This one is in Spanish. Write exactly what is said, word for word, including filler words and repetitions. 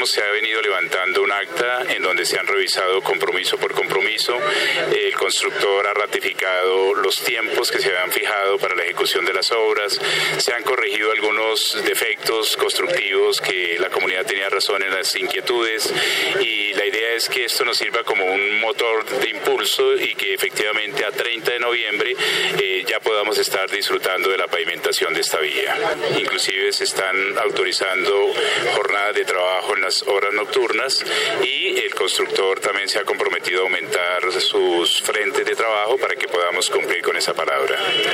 se ha venido levantando un acta en donde se han revisado compromiso por compromiso. El constructor ha ratificado los tiempos que se habían fijado para la ejecución de las obras. Se han corregido algunos defectos constructivos que la comunidad tenía razón en las inquietudes, y la idea es que esto nos sirva como un motor de impulso y que efectivamente a treinta de noviembre eh, ya podamos estar disfrutando de la pavimentación de esta vía. Inclusive se están autorizando jornadas de trabajo en las horas nocturnas, y el constructor también se ha comprometido a aumentar sus frentes de trabajo para que podamos cumplir con esa palabra.